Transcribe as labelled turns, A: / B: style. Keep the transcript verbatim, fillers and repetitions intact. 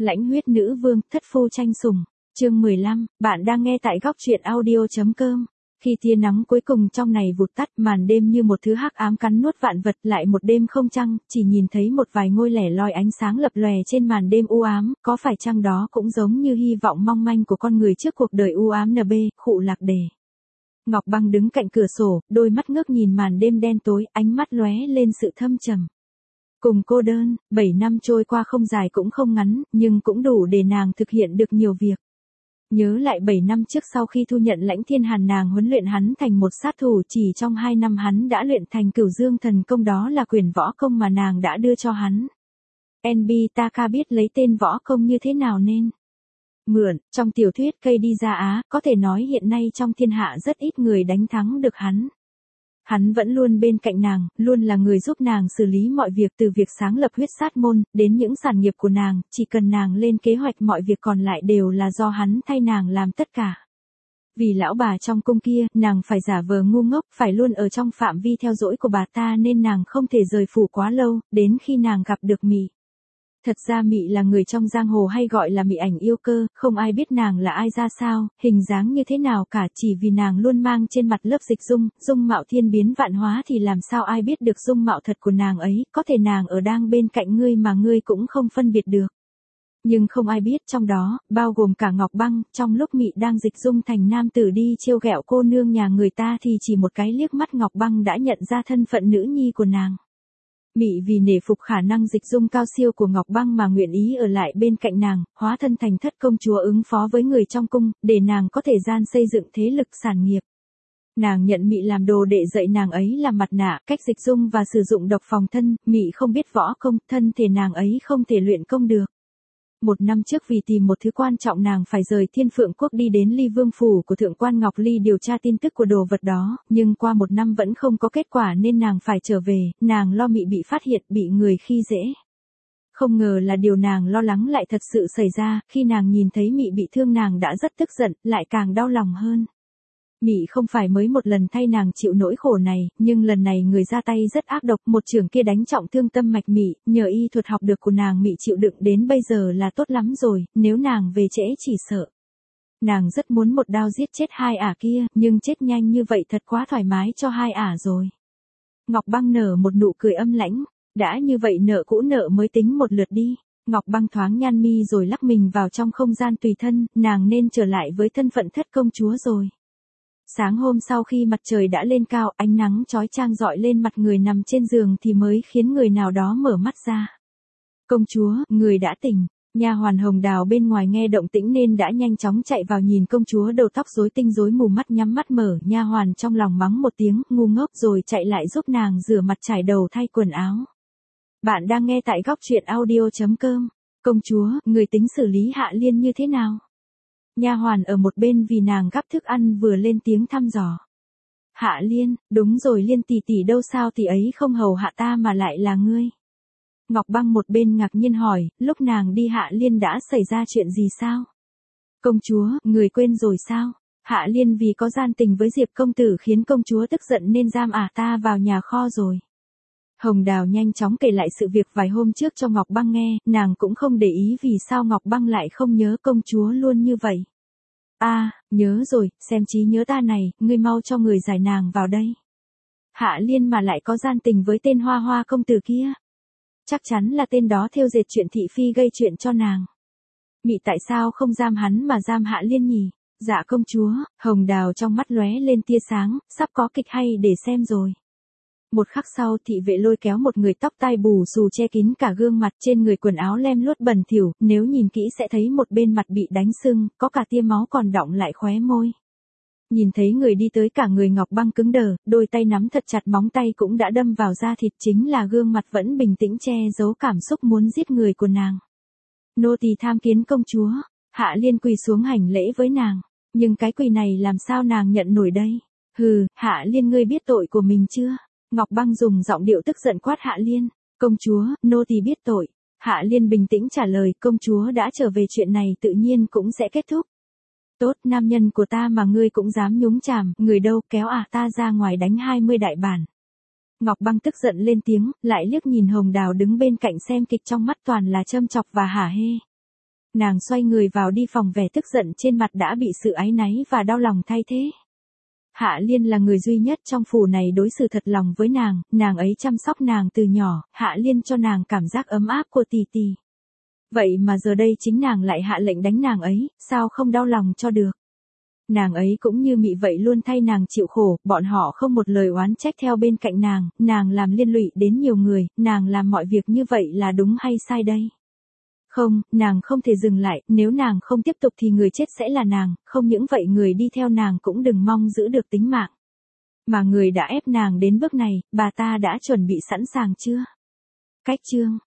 A: Lãnh huyết nữ vương, thất phu tranh sủng. Chương mười lăm, bạn đang nghe tại góc truyện audio.com. Khi tia nắng cuối cùng trong này vụt tắt, màn đêm như một thứ hắc ám cắn nuốt vạn vật, lại một đêm không trăng, chỉ nhìn thấy một vài ngôi lẻ loi ánh sáng lập lòe trên màn đêm u ám, có phải chăng đó cũng giống như hy vọng mong manh của con người trước cuộc đời u ám nb, khụ lạc đề. Ngọc Băng đứng cạnh cửa sổ, đôi mắt ngước nhìn màn đêm đen tối, ánh mắt lóe lên sự thâm trầm. Cùng cô đơn, bảy năm trôi qua không dài cũng không ngắn, nhưng cũng đủ để nàng thực hiện được nhiều việc. Nhớ lại bảy năm trước sau khi thu nhận Lãnh Thiên Hàn, nàng huấn luyện hắn thành một sát thủ, chỉ trong hai năm hắn đã luyện thành Cửu Dương Thần Công, đó là quyền võ công mà nàng đã đưa cho hắn. Nobitaka biết lấy tên võ công như thế nào nên mượn, trong tiểu thuyết cây đi ra Á, có thể nói hiện nay trong thiên hạ rất ít người đánh thắng được hắn. Hắn vẫn luôn bên cạnh nàng, luôn là người giúp nàng xử lý mọi việc, từ việc sáng lập huyết sát môn, đến những sản nghiệp của nàng, chỉ cần nàng lên kế hoạch mọi việc còn lại đều là do hắn thay nàng làm tất cả. Vì lão bà trong cung kia, nàng phải giả vờ ngu ngốc, phải luôn ở trong phạm vi theo dõi của bà ta nên nàng không thể rời phủ quá lâu, đến khi nàng gặp được Mị. Thật ra Mị là người trong giang hồ hay gọi là Mị ảnh yêu cơ, không ai biết nàng là ai ra sao, hình dáng như thế nào cả, chỉ vì nàng luôn mang trên mặt lớp dịch dung, dung mạo thiên biến vạn hóa thì làm sao ai biết được dung mạo thật của nàng ấy, có thể nàng ở đang bên cạnh ngươi mà ngươi cũng không phân biệt được. Nhưng không ai biết trong đó, bao gồm cả Ngọc Băng, trong lúc Mị đang dịch dung thành nam tử đi trêu ghẹo cô nương nhà người ta thì chỉ một cái liếc mắt Ngọc Băng đã nhận ra thân phận nữ nhi của nàng. Mị vì nể phục khả năng dịch dung cao siêu của Ngọc Băng mà nguyện ý ở lại bên cạnh nàng, hóa thân thành thất công chúa ứng phó với người trong cung, để nàng có thể gian xây dựng thế lực sản nghiệp. Nàng nhận Mị làm đồ để dạy nàng ấy làm mặt nạ, cách dịch dung và sử dụng độc phòng thân. Mị không biết võ công, thân thể nàng ấy không thể luyện công được. Một năm trước vì tìm một thứ quan trọng nàng phải rời Thiên Phượng Quốc đi đến Ly Vương Phủ của Thượng quan Ngọc Ly điều tra tin tức của đồ vật đó, nhưng qua một năm vẫn không có kết quả nên nàng phải trở về, nàng lo Mị bị phát hiện, bị người khi dễ. Không ngờ là điều nàng lo lắng lại thật sự xảy ra, khi nàng nhìn thấy Mị bị thương nàng đã rất tức giận, lại càng đau lòng hơn. Mị không phải mới một lần thay nàng chịu nỗi khổ này, nhưng lần này người ra tay rất ác độc, một chưởng kia đánh trọng thương tâm mạch Mị, nhờ y thuật học được của nàng Mị chịu đựng đến bây giờ là tốt lắm rồi, nếu nàng về trễ chỉ sợ. Nàng rất muốn một đao giết chết hai ả kia, nhưng chết nhanh như vậy thật quá thoải mái cho hai ả rồi. Ngọc Băng nở một nụ cười âm lãnh, đã như vậy nợ cũ nợ mới tính một lượt đi. Ngọc Băng thoáng nhăn mi rồi lắc mình vào trong không gian tùy thân, nàng nên trở lại với thân phận thất công chúa rồi. Sáng hôm sau khi mặt trời đã lên cao, ánh nắng chói chang rọi lên mặt người nằm trên giường thì mới khiến người nào đó mở mắt ra. Công chúa, người đã tỉnh. Nha hoàn Hồng Đào bên ngoài nghe động tĩnh nên đã nhanh chóng chạy vào nhìn công chúa đầu tóc rối tinh rối mù, mắt nhắm mắt mở. Nha hoàn trong lòng mắng một tiếng ngu ngốc rồi chạy lại giúp nàng rửa mặt trải đầu thay quần áo. Bạn đang nghe tại góc truyện audio.com. Công chúa, người tính xử lý Hạ Liên như thế nào? Nha hoàn ở một bên vì nàng gắp thức ăn vừa lên tiếng thăm dò. Hạ Liên, đúng rồi, Liên tỷ tỷ đâu, sao tỷ ấy không hầu hạ ta mà lại là ngươi? Ngọc Băng một bên ngạc nhiên hỏi, lúc nàng đi Hạ Liên đã xảy ra chuyện gì sao? Công chúa, người quên rồi sao? Hạ Liên vì có gian tình với Diệp công tử khiến công chúa tức giận nên giam ả ta vào nhà kho rồi. Hồng Đào nhanh chóng kể lại sự việc vài hôm trước cho Ngọc Băng nghe, nàng cũng không để ý vì sao Ngọc Băng lại không nhớ công chúa luôn như vậy. A, à, nhớ rồi, xem trí nhớ ta này, ngươi mau cho người giải nàng vào đây. Hạ Liên mà lại có gian tình với tên Hoa Hoa công tử kia. Chắc chắn là tên đó thêu dệt chuyện thị phi gây chuyện cho nàng. Mị tại sao không giam hắn mà giam Hạ Liên nhỉ? Dạ công chúa, Hồng Đào trong mắt lóe lên tia sáng, sắp có kịch hay để xem rồi. Một khắc sau thị vệ lôi kéo một người tóc tai bù xù che kín cả gương mặt, trên người quần áo lem luốt bẩn thỉu, nếu nhìn kỹ sẽ thấy một bên mặt bị đánh sưng, có cả tia máu còn đọng lại khóe môi. Nhìn thấy người đi tới cả người Ngọc Băng cứng đờ, đôi tay nắm thật chặt, móng tay cũng đã đâm vào da thịt, chính là gương mặt vẫn bình tĩnh che giấu cảm xúc muốn giết người của nàng. Nô tỳ tham kiến công chúa. Hạ Liên quỳ xuống hành lễ với nàng, nhưng cái quỳ này làm sao nàng nhận nổi đây? Hừ, Hạ Liên, ngươi biết tội của mình chưa? Ngọc Băng dùng giọng điệu tức giận quát Hạ Liên. Công chúa, nô tỳ biết tội. Hạ Liên bình tĩnh trả lời, công chúa đã trở về, chuyện này tự nhiên cũng sẽ kết thúc. Tốt, nam nhân của ta mà ngươi cũng dám nhúng chàm, người đâu, kéo à ta ra ngoài đánh hai mươi đại bản. Ngọc Băng tức giận lên tiếng, lại liếc nhìn Hồng Đào đứng bên cạnh xem kịch, trong mắt toàn là châm chọc và hả hê. Nàng xoay người vào đi phòng, vẻ tức giận trên mặt đã bị sự áy náy và đau lòng thay thế. Hạ Liên là người duy nhất trong phủ này đối xử thật lòng với nàng, nàng ấy chăm sóc nàng từ nhỏ, Hạ Liên cho nàng cảm giác ấm áp của tỷ tỷ. Vậy mà giờ đây chính nàng lại hạ lệnh đánh nàng ấy, sao không đau lòng cho được. Nàng ấy cũng như mị vậy, luôn thay nàng chịu khổ, bọn họ không một lời oán trách theo bên cạnh nàng, nàng làm liên lụy đến nhiều người, nàng làm mọi việc như vậy là đúng hay sai đây? Không, nàng không thể dừng lại, nếu nàng không tiếp tục thì người chết sẽ là nàng, không những vậy người đi theo nàng cũng đừng mong giữ được tính mạng. Mà người đã ép nàng đến bước này, bà ta đã chuẩn bị sẵn sàng chưa? Cách chương